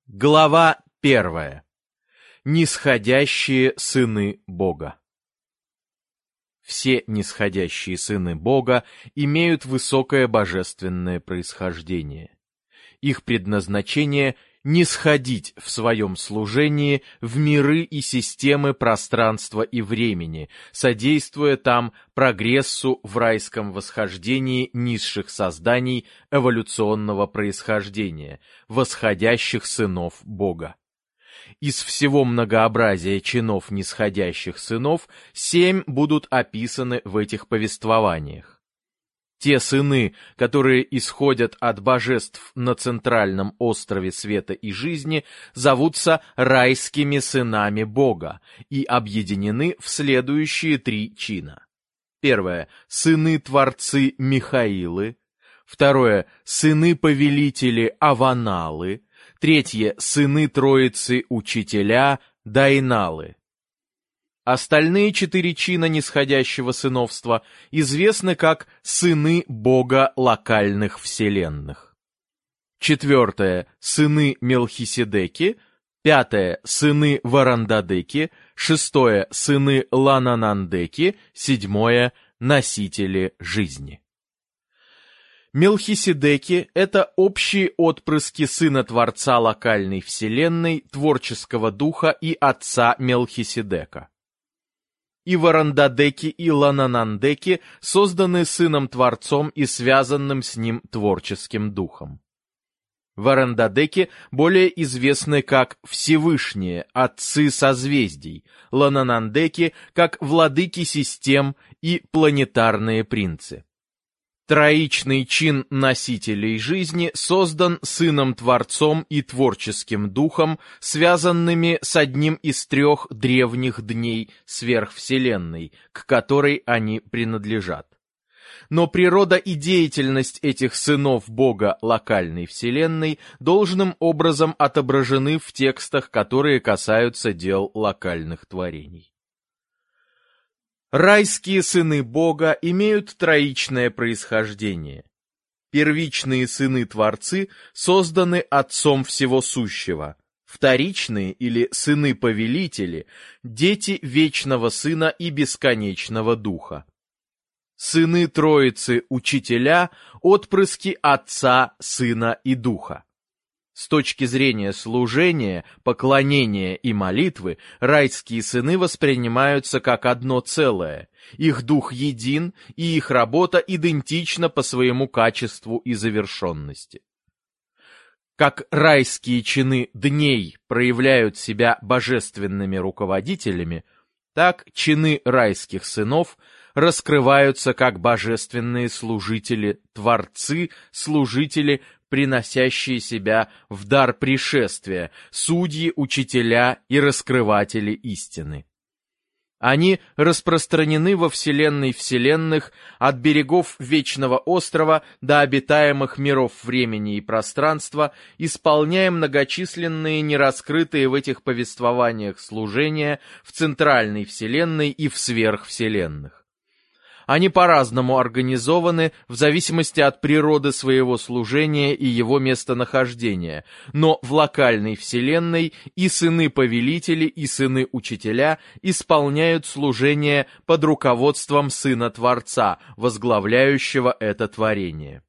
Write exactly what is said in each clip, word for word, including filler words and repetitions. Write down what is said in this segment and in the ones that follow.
Глава первая. Нисходящие сыны Бога. Все нисходящие сыны Бога имеют высокое божественное происхождение. Их предназначение — нисходить в своем служении в миры и системы пространства и времени, содействуя там прогрессу в райском восхождении низших созданий эволюционного происхождения, восходящих сынов Бога. Из всего многообразия чинов нисходящих сынов семь будут описаны в этих повествованиях. Те сыны, которые исходят от божеств на центральном острове света и жизни, зовутся райскими сынами Бога и объединены в следующие три чина. Первое — сыны-творцы Михаилы. Второе — сыны-повелители Аваналы. Третье — сыны-троицы-учителя Дайналы. Остальные четыре чина нисходящего сыновства известны как сыны Бога локальных вселенных. Четвертое — сыны Мелхиседеки. Пятое — сыны Варандадеки. Шестое — сыны Лананандеки. Седьмое — носители жизни. Мелхиседеки — это общие отпрыски сына Творца локальной вселенной, творческого духа и отца Мелхиседека. И Варандадеки, и Лананандеки созданы сыном-творцом и связанным с ним творческим духом. Варандадеки более известны как Всевышние, отцы созвездий, Лананандеки как владыки систем и планетарные принцы. Троичный чин носителей жизни создан сыном-творцом и творческим духом, связанными с одним из трех древних дней сверхвселенной, к которой они принадлежат. Но природа и деятельность этих сынов Бога локальной вселенной должным образом отображены в текстах, которые касаются дел локальных творений. Райские сыны Бога имеют троичное происхождение. Первичные сыны-творцы созданы Отцом Всего Сущего. Вторичные или сыны-повелители – дети Вечного Сына и Бесконечного Духа. Сыны Троицы Учителя – отпрыски Отца, Сына и Духа. С точки зрения служения, поклонения и молитвы, райские сыны воспринимаются как одно целое. Их дух един, и их работа идентична по своему качеству и завершенности. Как райские чины дней проявляют себя божественными руководителями, так чины райских сынов раскрываются как божественные служители, творцы, служители, приносящие себя в дар пришествия, судьи, учителя и раскрыватели истины. Они распространены во вселенной вселенных от берегов Вечного Острова до обитаемых миров времени и пространства, исполняя многочисленные нераскрытые в этих повествованиях служения в центральной вселенной и в сверхвселенных. Они по-разному организованы в зависимости от природы своего служения и его местонахождения, но в локальной вселенной и сыны-повелители, и сыны-учителя исполняют служение под руководством Сына-Творца, возглавляющего это творение.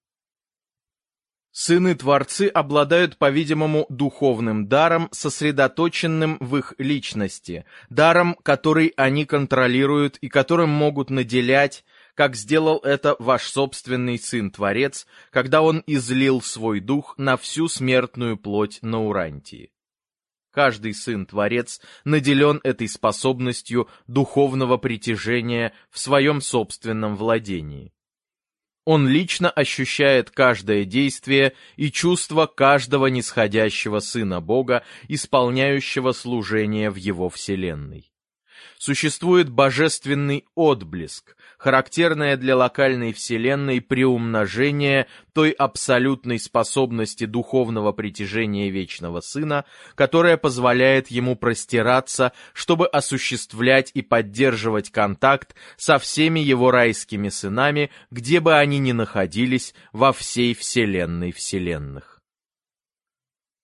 Сыны-творцы обладают, по-видимому, духовным даром, сосредоточенным в их личности, даром, который они контролируют и которым могут наделять, как сделал это ваш собственный Сын-Творец, когда он излил свой дух на всю смертную плоть на Урантии. Каждый Сын-Творец наделен этой способностью духовного притяжения в своем собственном владении. Он лично ощущает каждое действие и чувство каждого нисходящего Сына Бога, исполняющего служение в его вселенной. Существует божественный отблеск, характерное для локальной вселенной приумножение той абсолютной способности духовного притяжения Вечного Сына, которая позволяет ему простираться, чтобы осуществлять и поддерживать контакт со всеми его райскими сынами, где бы они ни находились во всей вселенной вселенных.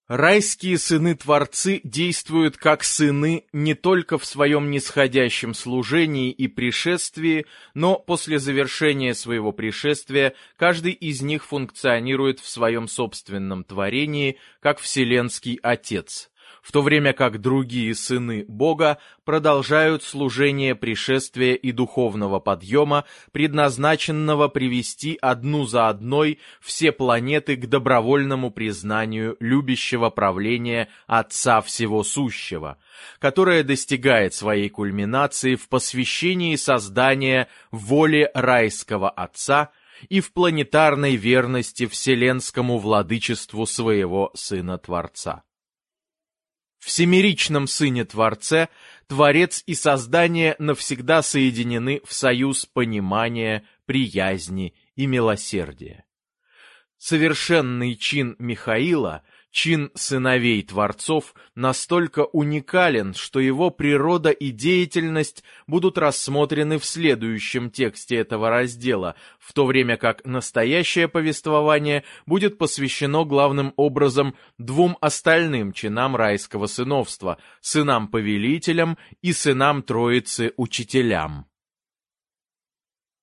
Райские сыны-творцы действуют как сыны не только в своем нисходящем служении и пришествии, но после завершения своего пришествия каждый из них функционирует в своем собственном творении как Вселенский Отец, в то время как другие сыны Бога продолжают служение пришествия и духовного подъема, предназначенного привести одну за одной все планеты к добровольному признанию любящего правления Отца Всего Сущего, которое достигает своей кульминации в посвящении создания воле райского Отца и в планетарной верности вселенскому владычеству своего Сына-Творца. В семеричном Сыне-Творце Творец и Создание навсегда соединены в союз понимания, приязни и милосердия. Совершенный чин Михаила, чин сыновей Творцов, настолько уникален, что его природа и деятельность будут рассмотрены в следующем тексте этого раздела, в то время как настоящее повествование будет посвящено главным образом двум остальным чинам райского сыновства – сынам-повелителям и сынам Троицы-учителям.